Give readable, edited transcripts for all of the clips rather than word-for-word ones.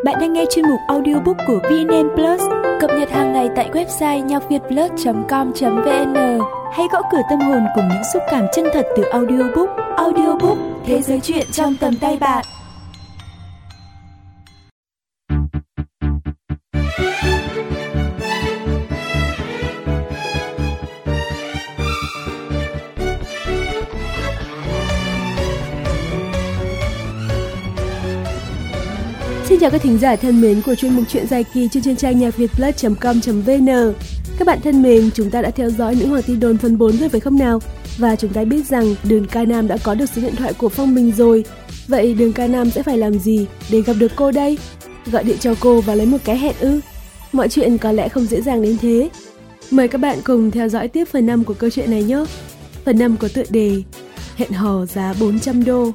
Bạn đang nghe chuyên mục audiobook của VNN Plus, cập nhật hàng ngày tại website nhocvietplus.com.vn. Hãy gõ cửa tâm hồn cùng những xúc cảm chân thật từ audiobook. Audiobook, thế giới truyện trong tầm tay bạn. Xin chào các thính giả thân mến của chuyên mục truyện dài kỳ trên trang nhocvietplus.com.vn. Các bạn thân mến, chúng ta đã theo dõi Nữ Hoàng Tin Đồn phần 4 rồi phải không nào? Và chúng ta biết rằng Đường Ca Nam đã có được số điện thoại của Phong Bình rồi. Vậy Đường Ca Nam sẽ phải làm gì để gặp được cô đây? Gọi điện cho cô và lấy một cái hẹn ư? Mọi chuyện có lẽ không dễ dàng đến thế. Mời các bạn cùng theo dõi tiếp phần 5 của câu chuyện này nhé. Phần 5 có tựa đề Hẹn hò giá 400 đô.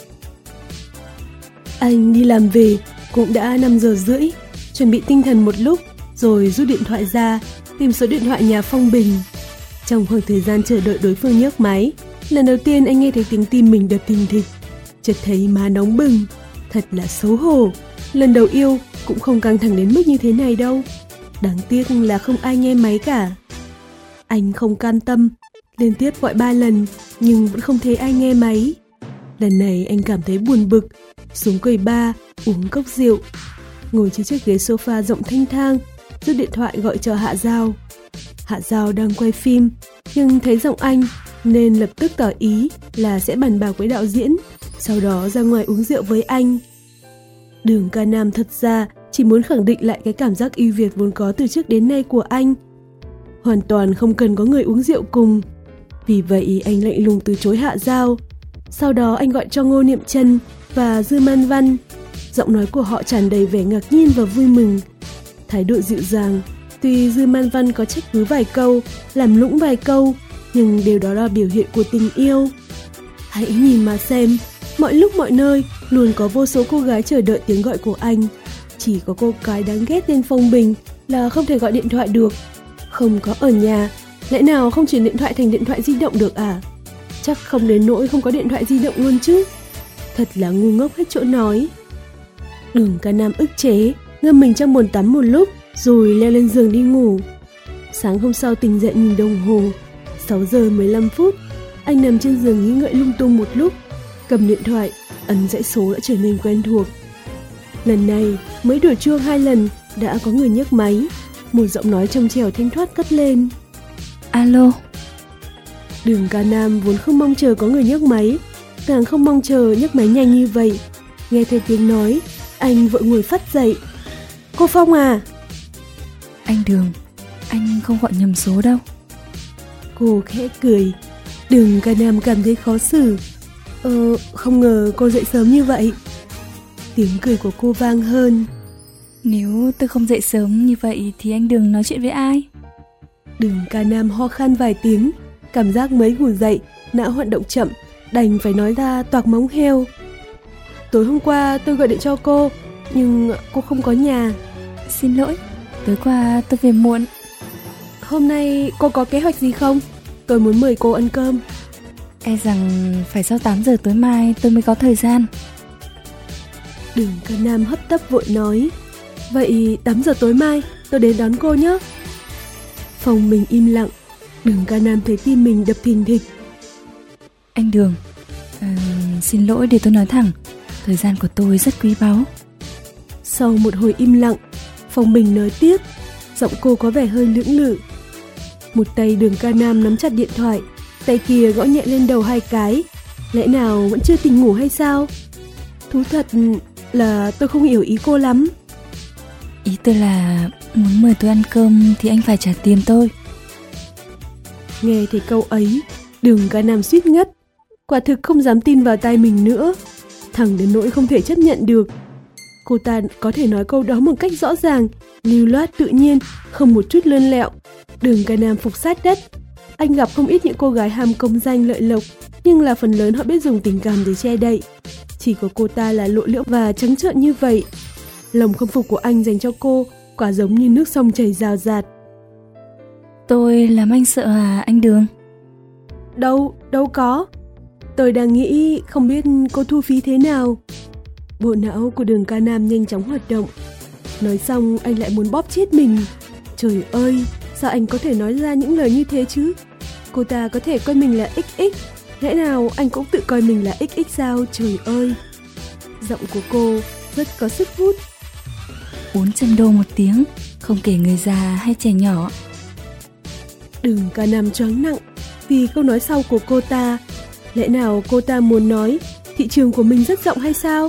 Anh đi làm về cũng đã 5 giờ rưỡi, chuẩn bị tinh thần một lúc rồi rút điện thoại ra tìm số điện thoại nhà Phong Bình. Trong khoảng thời gian chờ đợi đối phương nhấc máy, lần đầu tiên anh nghe thấy tiếng tim mình đập thình thịch, chợt thấy má nóng bừng, thật là xấu hổ. Lần đầu yêu cũng không căng thẳng đến mức như thế này đâu. Đáng tiếc là không ai nghe máy cả. Anh không can tâm, liên tiếp gọi 3 lần nhưng vẫn không thấy ai nghe máy. Lần này anh cảm thấy buồn bực, xuống quầy bar uống cốc rượu, ngồi trên chiếc ghế sofa rộng thanh thang, rút điện thoại gọi cho Hạ Giao. Hạ Giao đang quay phim nhưng thấy giọng anh nên lập tức tỏ ý là sẽ bàn bạc với đạo diễn, sau đó ra ngoài uống rượu với anh. Đường Ca Nam thật ra chỉ muốn khẳng định lại cái cảm giác ưu việt vốn có từ trước đến nay của anh, hoàn toàn không cần có người uống rượu cùng. Vì vậy anh lạnh lùng từ chối Hạ Giao. Sau đó anh gọi cho Ngô Niệm Trân và Dư Man Văn. Giọng nói của họ tràn đầy vẻ ngạc nhiên và vui mừng, thái độ dịu dàng. Tuy Dư Man Văn có trách cứ vài câu, làm lũng vài câu, nhưng điều đó là biểu hiện của tình yêu. Hãy nhìn mà xem, mọi lúc mọi nơi luôn có vô số cô gái chờ đợi tiếng gọi của anh. Chỉ có cô gái đáng ghét tên Phong Bình là không thể gọi điện thoại được. Không có ở nhà, lẽ nào không chuyển điện thoại thành điện thoại di động được à? Chắc không đến nỗi không có điện thoại di động luôn chứ. Thật là ngu ngốc hết chỗ nói. Đường Ca Nam ức chế, ngâm mình trong bồn tắm một lúc rồi leo lên giường đi ngủ. Sáng hôm sau tỉnh dậy nhìn đồng hồ, 6 giờ 15 phút. Anh nằm trên giường nghĩ ngợi lung tung một lúc, cầm điện thoại, ấn dãy số đã trở nên quen thuộc. Lần này mới đổ chuông 2 lần đã có người nhấc máy. Một giọng nói trong trẻo thanh thoát cất lên. Alo. Đường Ca Nam vốn không mong chờ có người nhấc máy, càng không mong chờ nhấc máy nhanh như vậy. Nghe thấy tiếng nói, anh vội ngồi phắt dậy. Cô Phong à? Anh Đường, anh không gọi nhầm số đâu. Cô khẽ cười. Đường Ca Nam cảm thấy khó xử. Không ngờ cô dậy sớm như vậy. Tiếng cười của cô vang hơn. Nếu tôi không dậy sớm như vậy thì anh Đường nói chuyện với ai? Đường Ca Nam ho khan vài tiếng, cảm giác mới ngủ dậy, não hoạt động chậm, đành phải nói ra toạc móng heo. Tối hôm qua tôi gọi điện cho cô, nhưng cô không có nhà. Xin lỗi, tối qua tôi về muộn. Hôm nay cô có kế hoạch gì không? Tôi muốn mời cô ăn cơm. E rằng phải sau 8 giờ tối mai tôi mới có thời gian. Đường Ca Nam hấp tấp vội nói. Vậy 8 giờ tối mai tôi đến đón cô nhé. Phòng mình im lặng. Đường Ca Nam thấy tim mình đập thình thịch. Anh Đường, xin lỗi để tôi nói thẳng, thời gian của tôi rất quý báu. Sau một hồi im lặng, Phong Bình nói tiếp, giọng cô có vẻ hơi lưỡng lự. Một tay Đường Ca Nam nắm chặt điện thoại, tay kia gõ nhẹ lên đầu 2 cái. Lẽ nào vẫn chưa tỉnh ngủ hay sao? Thú thật là tôi không hiểu ý cô lắm. Ý tôi là muốn mời tôi ăn cơm thì anh phải trả tiền tôi. Nghe thấy câu ấy, Đường Ca Nam suýt ngất. Quả thực không dám tin vào tai mình nữa. Thẳng đến nỗi không thể chấp nhận được. Cô ta có thể nói câu đó một cách rõ ràng, lưu loát tự nhiên, không một chút lươn lẹo. Đường Ca Nam phục sát đất. Anh gặp không ít những cô gái ham công danh lợi lộc, nhưng là phần lớn họ biết dùng tình cảm để che đậy. Chỉ có cô ta là lộ liễu và trắng trợn như vậy. Lòng khâm phục của anh dành cho cô quả giống như nước sông chảy rào rạt. Tôi làm anh sợ à anh Đường? Đâu có. Tôi đang nghĩ không biết cô thu phí thế nào. Bộ não của Đường Ca Nam nhanh chóng hoạt động. Nói xong anh lại muốn bóp chết mình. Trời ơi, sao anh có thể nói ra những lời như thế chứ? Cô ta có thể coi mình là XX, lẽ nào anh cũng tự coi mình là XX sao? Trời ơi. Giọng của cô rất có sức hút. 400 đô một tiếng, không kể người già hay trẻ nhỏ. Đường Ca Nam choáng nặng vì câu nói sau của cô ta. Lẽ nào cô ta muốn nói thị trường của mình rất rộng hay sao?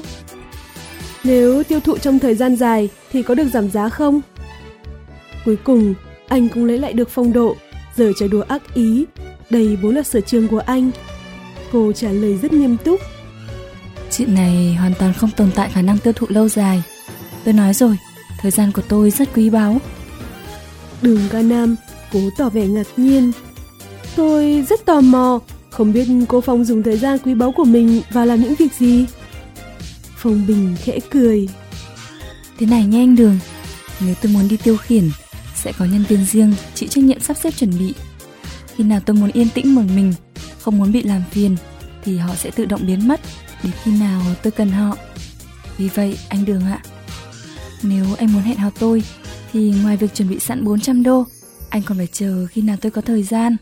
Nếu tiêu thụ trong thời gian dài thì có được giảm giá không? Cuối cùng, anh cũng lấy lại được phong độ, giờ trò đùa ác ý. Đây vốn là sở trường của anh. Cô trả lời rất nghiêm túc. Chuyện này hoàn toàn không tồn tại khả năng tiêu thụ lâu dài. Tôi nói rồi, thời gian của tôi rất quý báu. Đường Ca Nam cố tỏ vẻ ngạc nhiên. Tôi rất tò mò, không biết cô Phong dùng thời gian quý báu của mình vào làm những việc gì? Phong Bình khẽ cười. Thế này nhé anh Đường, nếu tôi muốn đi tiêu khiển, sẽ có nhân viên riêng chịu trách nhiệm sắp xếp chuẩn bị. Khi nào tôi muốn yên tĩnh một mình, không muốn bị làm phiền, thì họ sẽ tự động biến mất đến khi nào tôi cần họ. Vì vậy anh Đường ạ, nếu anh muốn hẹn hò tôi, thì ngoài việc chuẩn bị sẵn 400 đô, anh còn phải chờ khi nào tôi có thời gian.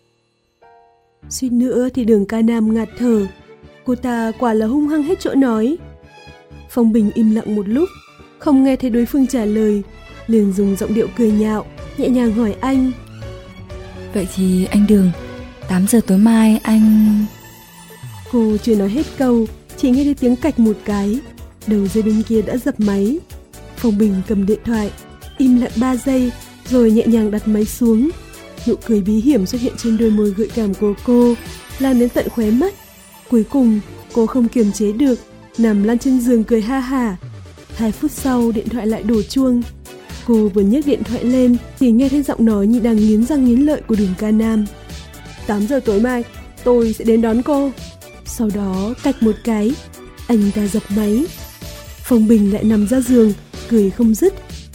Suýt nữa thì Đường Ca Nam ngạt thở. Cô ta quả là hung hăng hết chỗ nói. Phong Bình im lặng một lúc, không nghe thấy đối phương trả lời, liền dùng giọng điệu cười nhạo, nhẹ nhàng hỏi anh. Vậy thì anh Đường, 8 giờ tối mai anh... Cô chưa nói hết câu, chỉ nghe thấy tiếng cạch một cái. Đầu dây bên kia đã dập máy. Phong Bình cầm điện thoại, im lặng 3 giây, rồi nhẹ nhàng đặt máy xuống. Nụ cười bí hiểm xuất hiện trên đôi môi gợi cảm của cô, lan đến tận khóe mắt. Cuối cùng, cô không kiềm chế được, nằm lăn trên giường cười ha hả. 2 phút sau, điện thoại lại đổ chuông. Cô vừa nhấc điện thoại lên thì nghe thấy giọng nói như đang nghiến răng nghiến lợi của Đường Ca Nam. 8 giờ tối mai, tôi sẽ đến đón cô. Sau đó, cạch một cái, anh ta dập máy. Phong Bình lại nằm ra giường, cười không dứt.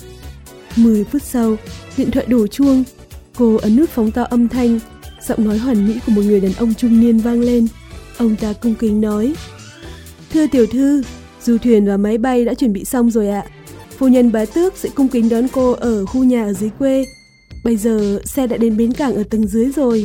10 phút sau, điện thoại đổ chuông. Cô ấn nút phóng to âm thanh, giọng nói hoàn mỹ của một người đàn ông trung niên vang lên. Ông ta cung kính nói: Thưa tiểu thư, du thuyền và máy bay đã chuẩn bị xong rồi ạ. Phu nhân Bá Tước sẽ cung kính đón cô ở khu nhà ở dưới quê. Bây giờ xe đã đến bến cảng ở tầng dưới rồi.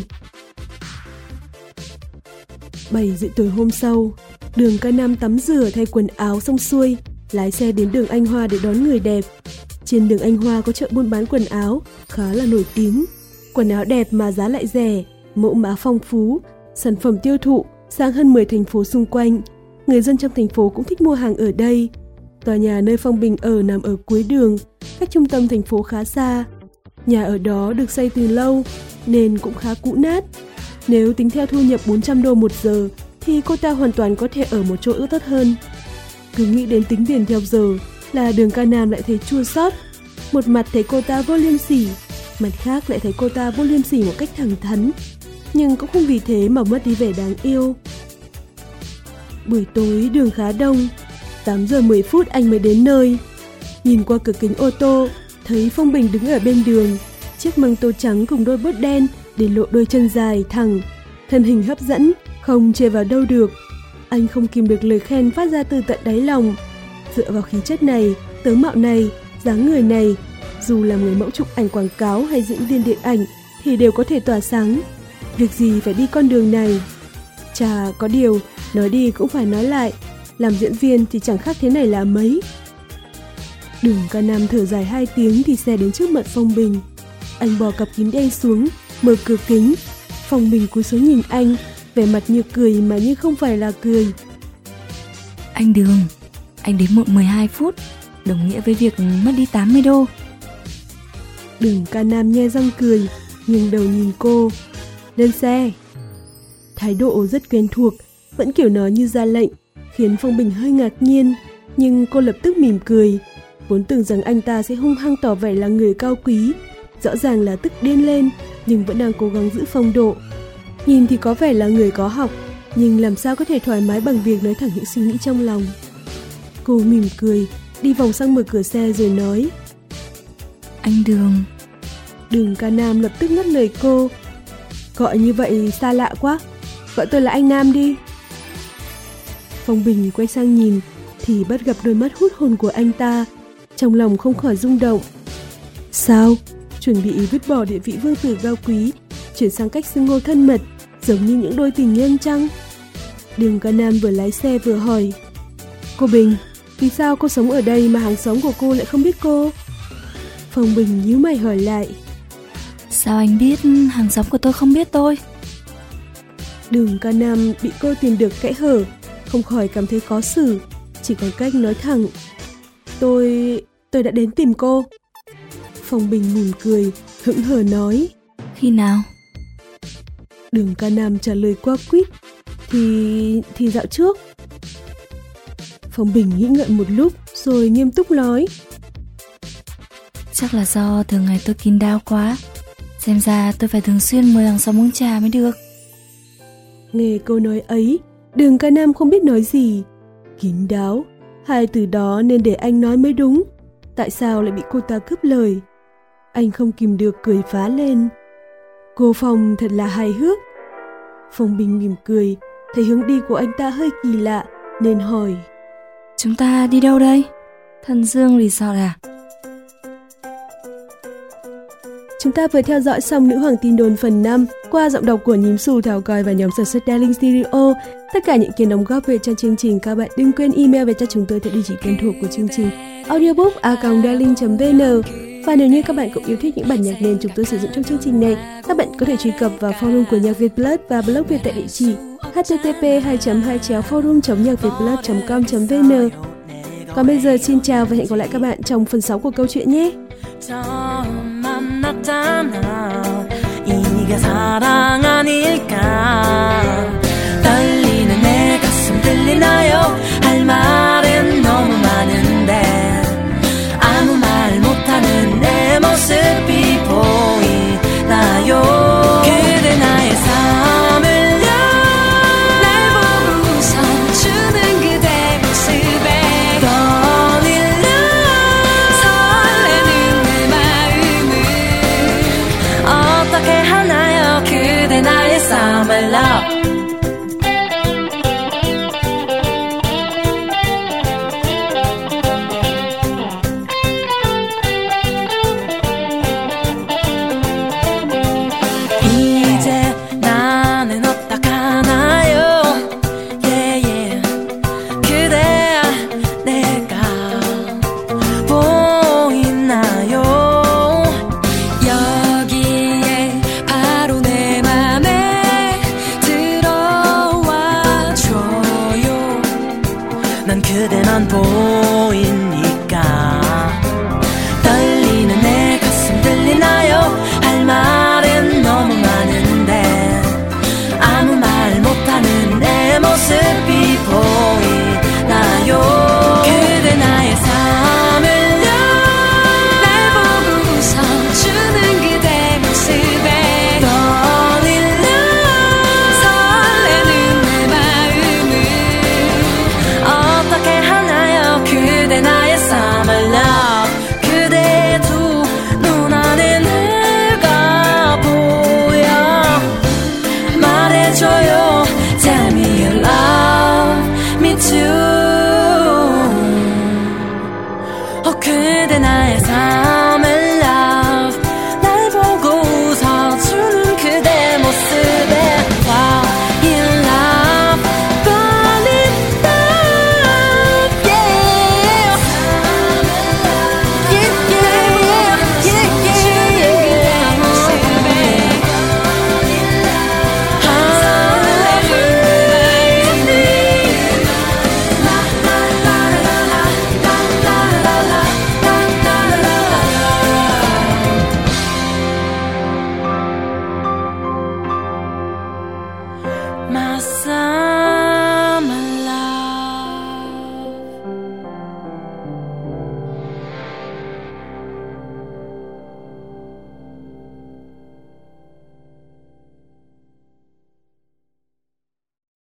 7 giờ tối hôm sau, Đường Ca Nam tắm rửa thay quần áo xong xuôi, lái xe đến đường Anh Hoa để đón người đẹp. Trên đường Anh Hoa có chợ buôn bán quần áo khá là nổi tiếng. Quần áo đẹp mà giá lại rẻ, mẫu mã phong phú, sản phẩm tiêu thụ sang hơn 10 thành phố xung quanh. Người dân trong thành phố cũng thích mua hàng ở đây. Tòa nhà nơi Phong Bình ở nằm ở cuối đường, cách trung tâm thành phố khá xa. Nhà ở đó được xây từ lâu nên cũng khá cũ nát. Nếu tính theo thu nhập 400 đô một giờ thì cô ta hoàn toàn có thể ở một chỗ tốt hơn. Cứ nghĩ đến tính tiền theo giờ là Đường Ca Nam lại thấy chua xót. Một mặt thấy cô ta vô liêm sỉ, mặt khác lại thấy cô ta vô liêm sỉ một cách thẳng thắn, nhưng cũng không vì thế mà mất đi vẻ đáng yêu. Buổi tối đường khá đông, 8 giờ 10 phút anh mới đến nơi. Nhìn qua cửa kính ô tô, thấy Phong Bình đứng ở bên đường, chiếc măng tô trắng cùng đôi bốt đen để lộ đôi chân dài thẳng, thân hình hấp dẫn, không chê vào đâu được. Anh không kìm được lời khen phát ra từ tận đáy lòng. Dựa vào khí chất này, tướng mạo này, dáng người này, dù là người mẫu chụp ảnh quảng cáo hay diễn viên điện ảnh thì đều có thể tỏa sáng. Việc gì phải đi con đường này? Chà, có điều, nói đi cũng phải nói lại, làm diễn viên thì chẳng khác thế này là mấy. Đường Ca Nam thở dài 2 tiếng thì xe đến trước mặt Phong Bình. Anh bỏ cặp kính đen xuống, mở cửa kính. Phong Bình cúi xuống nhìn anh, vẻ mặt như cười mà như không phải là cười. Anh Đường, anh đến muộn 12 phút, đồng nghĩa với việc mất đi 80 đô. Đường Ca Nam nhe răng cười, nghiêng đầu nhìn cô. Lên xe. Thái độ rất quen thuộc, vẫn kiểu nói như ra lệnh, khiến Phong Bình hơi ngạc nhiên, nhưng cô lập tức mỉm cười. Vốn tưởng rằng anh ta sẽ hung hăng tỏ vẻ là người cao quý, rõ ràng là tức điên lên, nhưng vẫn đang cố gắng giữ phong độ. Nhìn thì có vẻ là người có học, nhưng làm sao có thể thoải mái bằng việc nói thẳng những suy nghĩ trong lòng. Cô mỉm cười, đi vòng sang mở cửa xe rồi nói: Anh Đường. Đường Ca Nam lập tức ngắt lời cô: Gọi như vậy xa lạ quá, gọi tôi là anh Nam đi. Phong Bình quay sang nhìn, thì bắt gặp đôi mắt hút hồn của anh ta. Trong lòng không khỏi rung động. Sao? Chuẩn bị vứt bỏ địa vị vương tử cao quý, chuyển sang cách xưng hô thân mật, giống như những đôi tình nhân chăng? Đường Ca Nam vừa lái xe vừa hỏi. Cô Bình, vì sao cô sống ở đây mà hàng xóm của cô lại không biết cô? Phong Bình nhíu mày hỏi lại. Sao anh biết hàng xóm của tôi không biết tôi? Đường Ca Nam bị cô tìm được kẽ hở, không khỏi cảm thấy khó xử, chỉ còn cách nói thẳng. Tôi đã đến tìm cô. Phong Bình mỉm cười, hững hờ nói. Khi nào? Đường Ca Nam trả lời qua quýt. Thì dạo trước. Phong Bình nghĩ ngợi một lúc rồi nghiêm túc nói. Chắc là do thường ngày tôi kín đáo quá. Xem ra tôi phải thường xuyên mời hàng xóm uống trà mới được. Nghe câu nói ấy, Đường Ca Nam không biết nói gì. Kín đáo, hai từ đó nên để anh nói mới đúng. Tại sao lại bị cô ta cướp lời? Anh không kìm được cười phá lên. Cô Phong thật là hài hước. Phong Bình mỉm cười, thấy hướng đi của anh ta hơi kỳ lạ nên hỏi. Chúng ta đi đâu đây? Thần Dương Resort à? Chúng ta vừa theo dõi xong Nữ Hoàng Tin Đồn phần 5 qua giọng đọc của Nhím Xù, Thảo Còi và nhóm sản xuất Darling Stereo. Tất cả những kiến đóng góp về cho chương trình, các bạn đừng quên email về cho chúng tôi theo địa chỉ quen thuộc của chương trình audiobook@darling.vn. Và nếu như các bạn cũng yêu thích những bản nhạc nền chúng tôi sử dụng trong chương trình này, các bạn có thể truy cập vào forum của Nhạc Việt Plus và blog Việt tại địa chỉ http://forum.nhacvietplus.com.vn. Còn bây giờ xin chào và hẹn gặp lại các bạn trong phần 6 của câu chuyện nhé. 이게 사랑 아닐까 떨리는 내 가슴 들리나요 할 말은 너무 많은데 아무 말 못하는 내 모습이 보이나요 그대 나의 삶을요 날 보고 웃어주는 그대 모습에 떠올려 설레는 내 마음을 어떻게 하나요 그대 나의 summer love 이제 나는 어떡하나요 yeah, yeah. 그대야 내가 보이나요 여기에 바로 내 맘에 들어와줘요 난 그대만 보이니까 떨리는 내 가슴 들리나요 할 말은 너무 많은데 아무 말 못하는 내 모습이 보이나요 그대 나의 삶을요 날 보고 웃어주는 그대 모습에 떠올려 설레는 내 마음을 어떻게 하나요 그대 나의 summer love 그대의 두 눈 안에 내가 보여 말해줘요